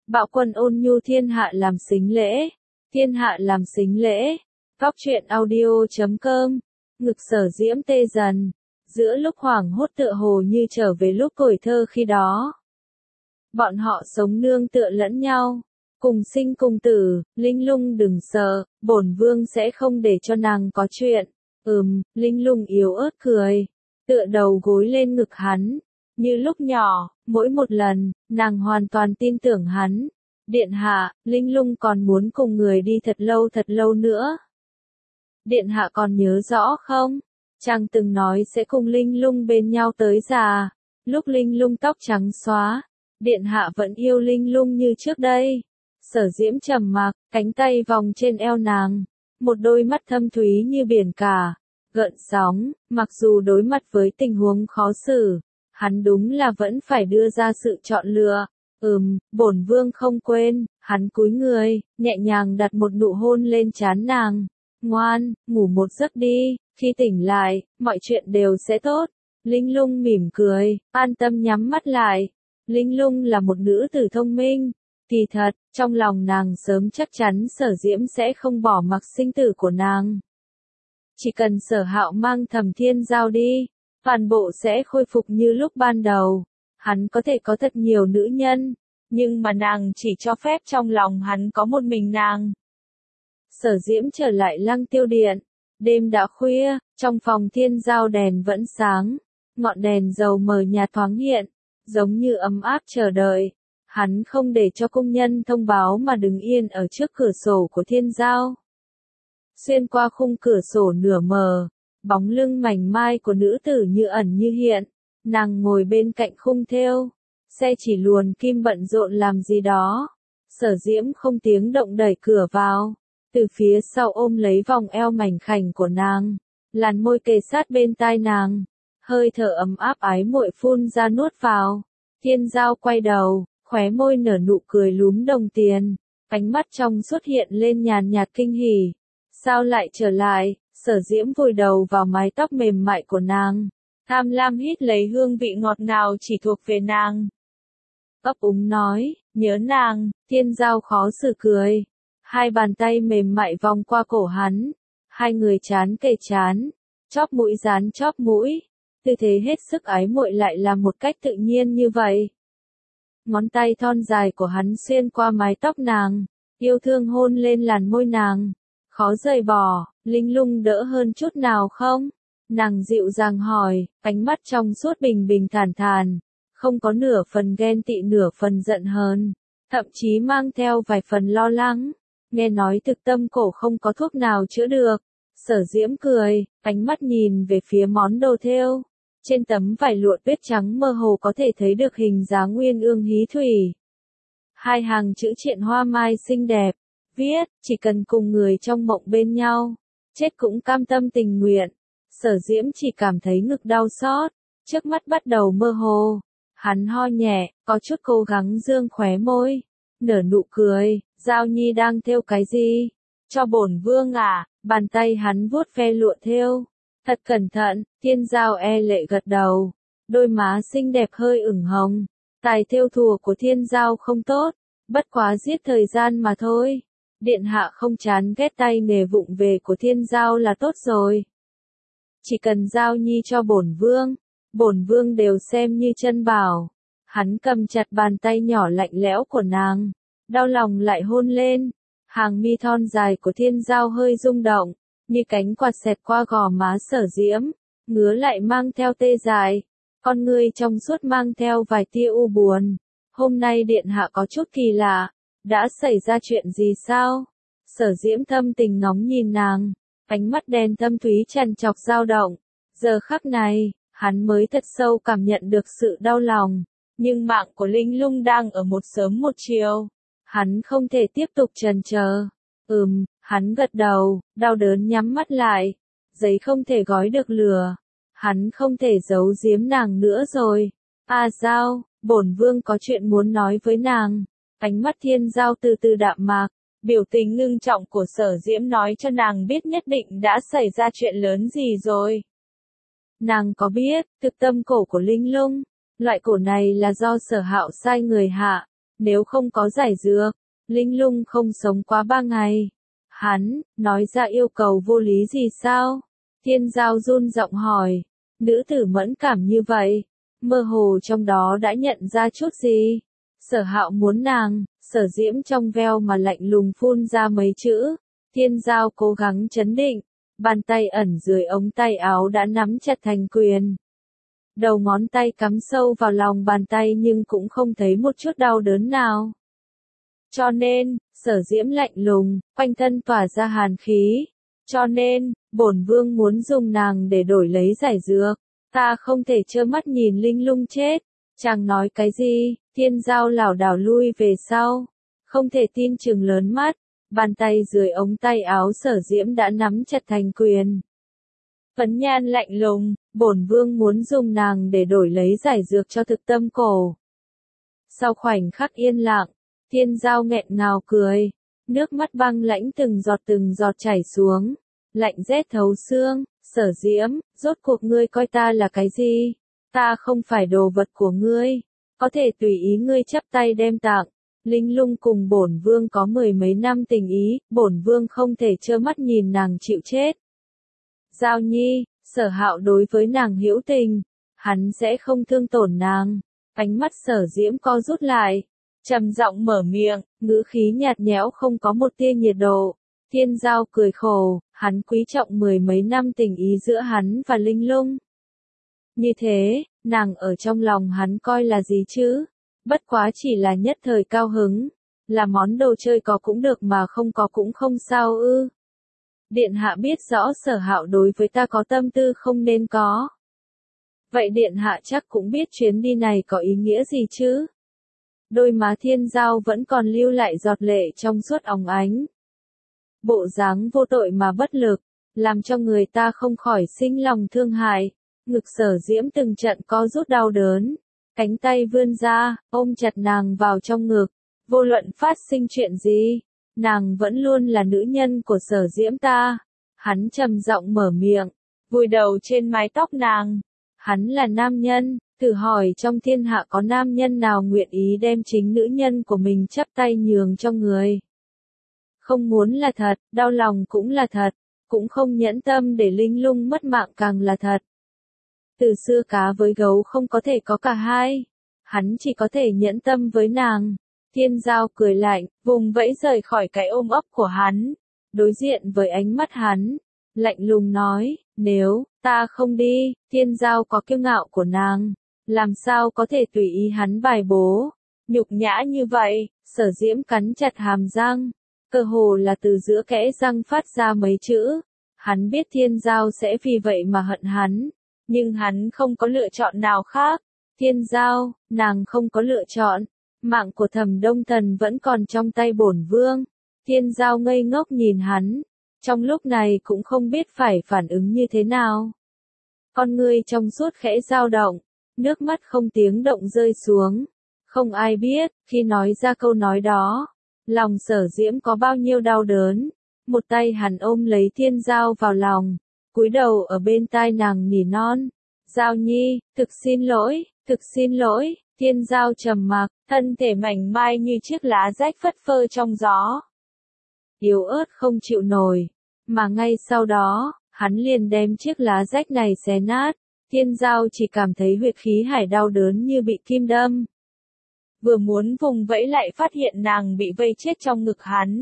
Bạo quân ôn nhu thiên hạ làm sính lễ. Thiên hạ làm sính lễ. Góc truyện audio.com. Ngực Sở Diễm tê dần. Giữa lúc hoảng hốt tựa hồ như trở về lúc tuổi thơ khi đó. Bọn họ sống nương tựa lẫn nhau. Cùng sinh cùng tử, Linh Lung đừng sợ, bổn vương sẽ không để cho nàng có chuyện. Linh Lung yếu ớt cười. Tựa đầu gối lên ngực hắn. Như lúc nhỏ, mỗi một lần, nàng hoàn toàn tin tưởng hắn. Điện hạ, Linh Lung còn muốn cùng người đi thật lâu nữa. Điện hạ còn nhớ rõ không? Chàng từng nói sẽ cùng Linh Lung bên nhau tới già. Lúc Linh Lung tóc trắng xóa, điện hạ vẫn yêu Linh Lung như trước đây. Sở Diễm trầm mặc, cánh tay vòng trên eo nàng. Một đôi mắt thâm thúy như biển cả. Gợn sóng, mặc dù đối mặt với tình huống khó xử. Hắn đúng là vẫn phải đưa ra sự chọn lựa. Bổn vương không quên, hắn cúi người, nhẹ nhàng đặt một nụ hôn lên trán nàng. Ngoan, ngủ một giấc đi, khi tỉnh lại, mọi chuyện đều sẽ tốt. Linh Lung mỉm cười, an tâm nhắm mắt lại. Linh Lung là một nữ tử thông minh. Kỳ thật, trong lòng nàng sớm chắc chắn Sở Diễm sẽ không bỏ mặc sinh tử của nàng. Chỉ cần Sở Hạo mang Thẩm Thiên Giao đi, toàn bộ sẽ khôi phục như lúc ban đầu. Hắn có thể có thật nhiều nữ nhân, nhưng mà nàng chỉ cho phép trong lòng hắn có một mình nàng. Sở Diễm trở lại Lăng Tiêu Điện. Đêm đã khuya, trong phòng Thiên Giao đèn vẫn sáng. Ngọn đèn dầu mờ nhạt thoáng hiện, giống như ấm áp chờ đợi. Hắn không để cho công nhân thông báo mà đứng yên ở trước cửa sổ của Thiên Giao. Xuyên qua khung cửa sổ nửa mờ, bóng lưng mảnh mai của nữ tử như ẩn như hiện. Nàng ngồi bên cạnh khung thêu, xe chỉ luồn kim bận rộn làm gì đó. Sở Diễm không tiếng động đẩy cửa vào, từ phía sau ôm lấy vòng eo mảnh khảnh của nàng, làn môi kề sát bên tai nàng, hơi thở ấm áp ái muội phun ra nuốt vào. Thiên Giao quay đầu, khóe môi nở nụ cười lúm đồng tiền, ánh mắt trong xuất hiện lên nhàn nhạt kinh hỉ. Sao lại trở lại? Sở Diễm vùi đầu vào mái tóc mềm mại của nàng, tham lam hít lấy hương vị ngọt ngào chỉ thuộc về nàng. Ấp úng nói, nhớ nàng. Thiên Giao khó xử cười. Hai bàn tay mềm mại vòng qua cổ hắn. Hai người trán kề trán, chóp mũi dán chóp mũi. Tư thế hết sức ái muội lại là một cách tự nhiên như vậy. Ngón tay thon dài của hắn xuyên qua mái tóc nàng, yêu thương hôn lên làn môi nàng. Khó rời bỏ. Linh Lung đỡ hơn chút nào không? Nàng dịu dàng hỏi, ánh mắt trong suốt bình bình thản thản, không có nửa phần ghen tị nửa phần giận hờn, thậm chí mang theo vài phần lo lắng. Nghe nói thực tâm cổ không có thuốc nào chữa được. Sở Diễm cười, ánh mắt nhìn về phía món đồ thêu. Trên tấm vải lụa tuyết trắng mơ hồ có thể thấy được hình dáng Nguyên Ương Hí Thủy. Hai hàng chữ triện hoa mai xinh đẹp, viết, chỉ cần cùng người trong mộng bên nhau, chết cũng cam tâm tình nguyện. Sở Diễm chỉ cảm thấy ngực đau xót, trước mắt bắt đầu mơ hồ. Hắn ho nhẹ, có chút cố gắng dương khóe môi, nở nụ cười. Giao Nhi đang thêu cái gì? Cho bổn vương à? Bàn tay hắn vuốt ve lụa thêu. Thật cẩn thận. Thiên Giao e lệ gật đầu, đôi má xinh đẹp hơi ửng hồng. Tài thêu thùa của Thiên Giao không tốt, bất quá giết thời gian mà thôi. Điện hạ không chán ghét tay nghề vụng về của Thiên Giao là tốt rồi. Chỉ cần Giao Nhi cho bổn vương đều xem như chân bảo. Hắn cầm chặt bàn tay nhỏ lạnh lẽo của nàng, đau lòng lại hôn lên. Hàng mi thon dài của Thiên Giao hơi rung động, như cánh quạt xẹt qua gò má Sở Diễm, ngứa lại mang theo tê dại. Con ngươi trong suốt mang theo vài tia u buồn. Hôm nay điện hạ có chút kỳ lạ, đã xảy ra chuyện gì sao? Sở Diễm thâm tình ngóng nhìn nàng, ánh mắt đen thâm thúy trằn trọc dao động. Giờ khắc này, hắn mới thật sâu cảm nhận được sự đau lòng. Nhưng mạng của Linh Lung đang ở một sớm một chiều. Hắn không thể tiếp tục chần chờ. Hắn gật đầu, đau đớn nhắm mắt lại. Giấy không thể gói được lửa. Hắn không thể giấu giếm nàng nữa rồi. Giao, bổn vương có chuyện muốn nói với nàng. Ánh mắt Thiên Giao từ từ đạm mạc. Biểu tình ngưng trọng của Sở Diễm nói cho nàng biết nhất định đã xảy ra chuyện lớn gì rồi. Nàng có biết, thực tâm cổ của Linh Lung, loại cổ này là do Sở Hạo sai người hạ. nếu không có giải dược, Linh Lung không sống quá 3 ngày. Hắn, nói ra yêu cầu vô lý gì sao? Thiên Giao run giọng hỏi, nữ tử mẫn cảm như vậy, mơ hồ trong đó đã nhận ra chút gì? Sở Hạo muốn nàng, Sở Diễm trong veo mà lạnh lùng phun ra mấy chữ. Thiên Giao cố gắng trấn định, bàn tay ẩn dưới ống tay áo đã nắm chặt thành quyền. Đầu ngón tay cắm sâu vào lòng bàn tay nhưng cũng không thấy một chút đau đớn nào. Cho nên, Sở Diễm lạnh lùng, quanh thân tỏa ra hàn khí. Cho nên, bổn vương muốn dùng nàng để đổi lấy giải dược. Ta không thể trơ mắt nhìn Linh Lung chết. Chàng nói cái gì? Thiên Giao lảo đảo lui về sau. Không thể tin chừng lớn mắt. Bàn tay dưới ống tay áo Sở Diễm đã nắm chặt thành quyền. Phấn Nhan lạnh lùng, bổn vương muốn dùng nàng để đổi lấy giải dược cho thực tâm cổ. Sau khoảnh khắc yên lặng, Thiên Giao nghẹn ngào cười, nước mắt băng lãnh từng giọt chảy xuống, lạnh rét thấu xương. Sở Diễm, rốt cuộc ngươi coi ta là cái gì? Ta không phải đồ vật của ngươi, có thể tùy ý ngươi chắp tay đem tặng. Linh Lung cùng bổn vương có 10 mấy năm tình ý, bổn vương không thể trơ mắt nhìn nàng chịu chết. Giao Nhi, Sở Hạo đối với nàng hữu tình, hắn sẽ không thương tổn nàng. Ánh mắt Sở Diễm co rút lại, trầm giọng mở miệng, ngữ khí nhạt nhẽo không có một tia nhiệt độ. Thiên Giao cười khổ, hắn quý trọng 10 mấy năm tình ý giữa hắn và Linh Lung. Như thế, nàng ở trong lòng hắn coi là gì chứ? Bất quá chỉ là nhất thời cao hứng, là món đồ chơi có cũng được mà không có cũng không sao ư. Điện hạ biết rõ Sở Hạo đối với ta có tâm tư không nên có. Vậy điện hạ chắc cũng biết chuyến đi này có ý nghĩa gì chứ? Đôi má Thiên Giao vẫn còn lưu lại giọt lệ trong suốt óng ánh. Bộ dáng vô tội mà bất lực, làm cho người ta không khỏi sinh lòng thương hại. Ngực Sở Diễm từng trận co rút đau đớn, cánh tay vươn ra, ôm chặt nàng vào trong ngực. Vô luận phát sinh chuyện gì, nàng vẫn luôn là nữ nhân của Sở Diễm ta. Hắn trầm giọng mở miệng, vùi đầu trên mái tóc nàng. Hắn là nam nhân, thử hỏi trong thiên hạ có nam nhân nào nguyện ý đem chính nữ nhân của mình chắp tay nhường cho người. Không muốn là thật, đau lòng cũng là thật, cũng không nhẫn tâm để Linh Lung mất mạng càng là thật. Từ xưa cá với gấu không có thể có cả hai, hắn chỉ có thể nhẫn tâm với nàng. Thiên Giao cười lạnh, vùng vẫy rời khỏi cái ôm ấp của hắn, đối diện với ánh mắt hắn, lạnh lùng nói, nếu ta không đi. Thiên Giao có kiêu ngạo của nàng, làm sao có thể tùy ý hắn bài bố, nhục nhã như vậy. Sở Diễm cắn chặt hàm răng, cơ hồ là từ giữa kẽ răng phát ra mấy chữ. Hắn biết Thiên Giao sẽ vì vậy mà hận hắn, nhưng hắn không có lựa chọn nào khác. Thiên Giao, nàng không có lựa chọn, mạng của Thẩm Đông Thần vẫn còn trong tay bổn vương. Thiên Giao ngây ngốc nhìn hắn, trong lúc này cũng không biết phải phản ứng như thế nào. Con ngươi trong suốt khẽ dao động, nước mắt không tiếng động rơi xuống. Không ai biết, khi nói ra câu nói đó, lòng Sở Diễm có bao nhiêu đau đớn. Một tay hắn ôm lấy Thiên Giao vào lòng, cúi đầu ở bên tai nàng nỉ non. Giao Nhi, thực xin lỗi, thực xin lỗi. Thiên Giao trầm mặc, thân thể mảnh mai như chiếc lá rách phất phơ trong gió. Yếu ớt không chịu nổi, mà ngay sau đó, hắn liền đem chiếc lá rách này xé nát. Thiên Giao chỉ cảm thấy huyệt khí hải đau đớn như bị kim đâm. Vừa muốn vùng vẫy lại phát hiện nàng bị vây chết trong ngực hắn.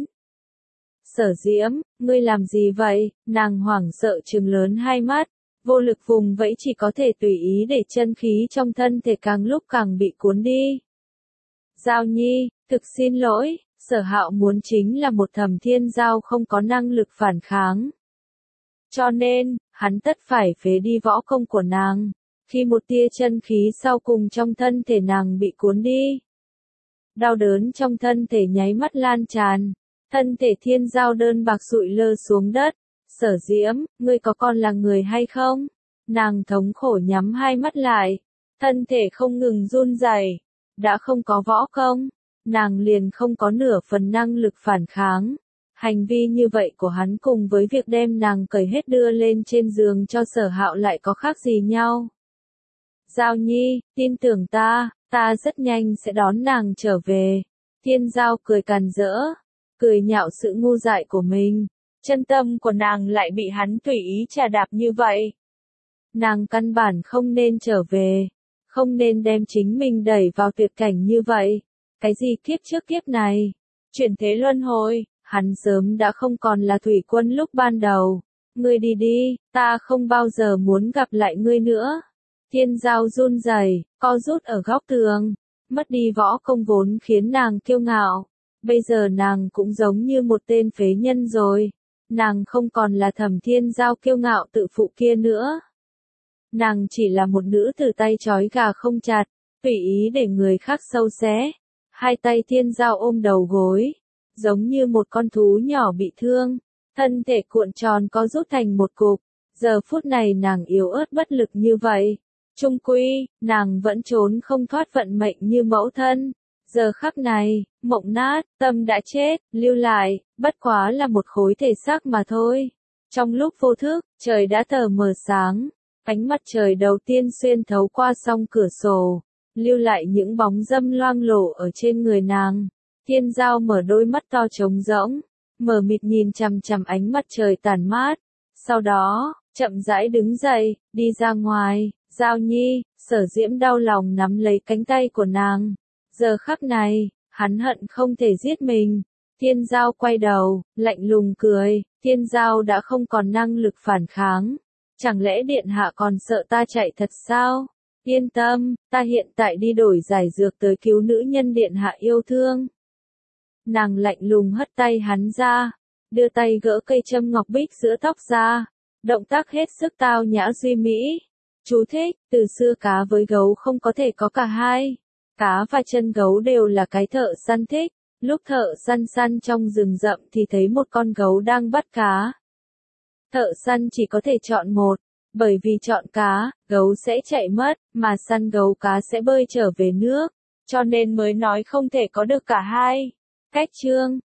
Sở Diễm, ngươi làm gì vậy? Nàng hoảng sợ trừng lớn hai mắt, vô lực vùng vẫy chỉ có thể tùy ý để chân khí trong thân thể càng lúc càng bị cuốn đi. Giao Nhi, thực xin lỗi, Sở Hạo muốn chính là một Thẩm Thiên Giao không có năng lực phản kháng. Cho nên, hắn tất phải phế đi võ công của nàng, khi một tia chân khí sau cùng trong thân thể nàng bị cuốn đi. Đau đớn trong thân thể nháy mắt lan tràn, thân thể Thiên Giao đơn bạc sụi lơ xuống đất. Sở Diễm, ngươi có còn là người hay không? Nàng thống khổ nhắm hai mắt lại, thân thể không ngừng run rẩy. Đã không có võ công, nàng liền không có nửa phần năng lực phản kháng. Hành vi như vậy của hắn cùng với việc đem nàng cởi hết đưa lên trên giường cho Sở Hạo lại có khác gì nhau? Giao Nhi, tin tưởng ta rất nhanh sẽ đón nàng trở về. Thiên Giao cười càn rỡ, cười nhạo sự ngu dại của mình. Chân tâm của nàng lại bị hắn tùy ý trà đạp như vậy. Nàng căn bản không nên trở về, không nên đem chính mình đẩy vào tuyệt cảnh như vậy. Cái gì kiếp trước kiếp này, chuyển thế luân hồi, hắn sớm đã không còn là thủy quân lúc ban đầu. Ngươi đi đi, ta không bao giờ muốn gặp lại ngươi nữa. Thiên Giao run rẩy, co rút ở góc tường, mất đi võ công vốn khiến nàng kiêu ngạo. Bây giờ nàng cũng giống như một tên phế nhân rồi. Nàng không còn là Thẩm Thiên Giao kiêu ngạo tự phụ kia nữa. Nàng chỉ là một nữ tử tay trói gà không chặt, tùy ý để người khác sâu xé. Hai tay Thiên Giao ôm đầu gối, giống như một con thú nhỏ bị thương, thân thể cuộn tròn co rút thành một cục. Giờ phút này nàng yếu ớt bất lực như vậy. Chung quy, nàng vẫn trốn không thoát vận mệnh như mẫu thân. Giờ khắc này, mộng nát, tâm đã chết, lưu lại, bất quá là một khối thể xác mà thôi. Trong lúc vô thức, trời đã tờ mờ sáng, ánh mặt trời đầu tiên xuyên thấu qua song cửa sổ, lưu lại những bóng dâm loang lổ ở trên người nàng. Thiên Giao mở đôi mắt to trống rỗng, mờ mịt nhìn chằm chằm ánh mặt trời tàn mát. Sau đó, chậm rãi đứng dậy, đi ra ngoài. Giao Nhi, Sở Diễm đau lòng nắm lấy cánh tay của nàng. Giờ khắc này, hắn hận không thể giết mình. Thiên Giao quay đầu, lạnh lùng cười. Thiên Giao đã không còn năng lực phản kháng. Chẳng lẽ điện hạ còn sợ ta chạy thật sao? Yên tâm, ta hiện tại đi đổi giải dược tới cứu nữ nhân điện hạ yêu thương. Nàng lạnh lùng hất tay hắn ra, đưa tay gỡ cây châm ngọc bích giữa tóc ra. Động tác hết sức tao nhã duy mỹ. Chú thích, từ xưa cá với gấu không có thể có cả hai. Cá và chân gấu đều là cái thợ săn thích. Lúc thợ săn trong rừng rậm thì thấy một con gấu đang bắt cá. Thợ săn chỉ có thể chọn một, bởi vì chọn cá, gấu sẽ chạy mất, mà săn gấu cá sẽ bơi trở về nước, cho nên mới nói không thể có được cả hai. Cách chương